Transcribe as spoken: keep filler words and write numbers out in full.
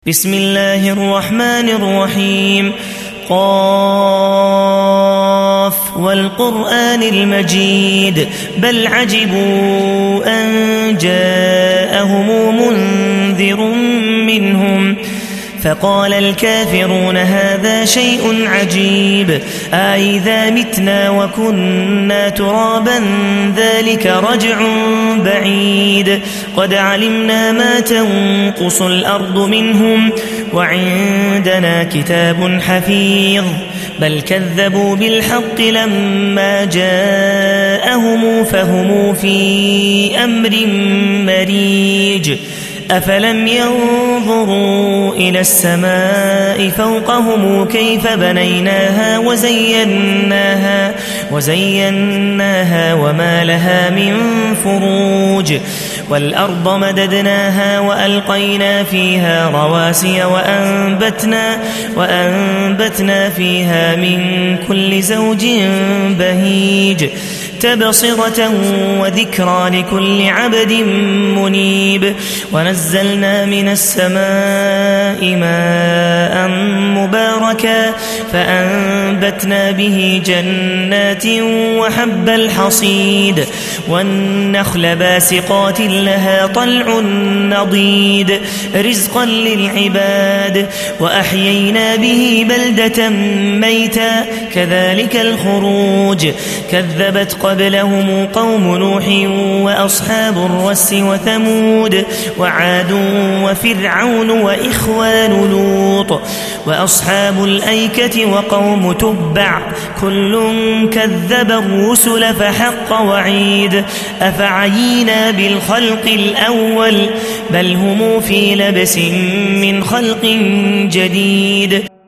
بسم الله الرحمن الرحيم قاف والقرآن المجيد بل عجبوا أن جاءهم منذر منهم فقال الكافرون هذا شيء عجيب أإذا متنا وكنا ترابا ذلك رجع بعيد قد علمنا ما تنقص الأرض منهم وعندنا كتاب حفيظ بل كذبوا بالحق لما جاءهم فهم في أمر مريج أفلم ينظروا إلى السماء فوقهم كيف بنيناها وزيناها, وزيناها وما لها من فروج والأرض مددناها وألقينا فيها رواسي وأنبتنا, وأنبتنا فيها من كل زوج بهيج تبصرة وذكرى لكل عبد منيب ونزلنا من السماء ماء مباركا فأنبتنا به جنات وحب الحصيد والنخل باسقات لها طلع نضيد رزقا للعباد وأحيينا به بلدة ميتا كذلك الخروج كذبت قبلهم قوم نوح وأصحاب الرس وثمود وعاد وفرعون وإخوان لوط وأصحاب الأيكة وقوم تبع كل كذب الرسل فحق وعيد أفعينا بالخلق الأول بل هم في لبس من خلق جديد.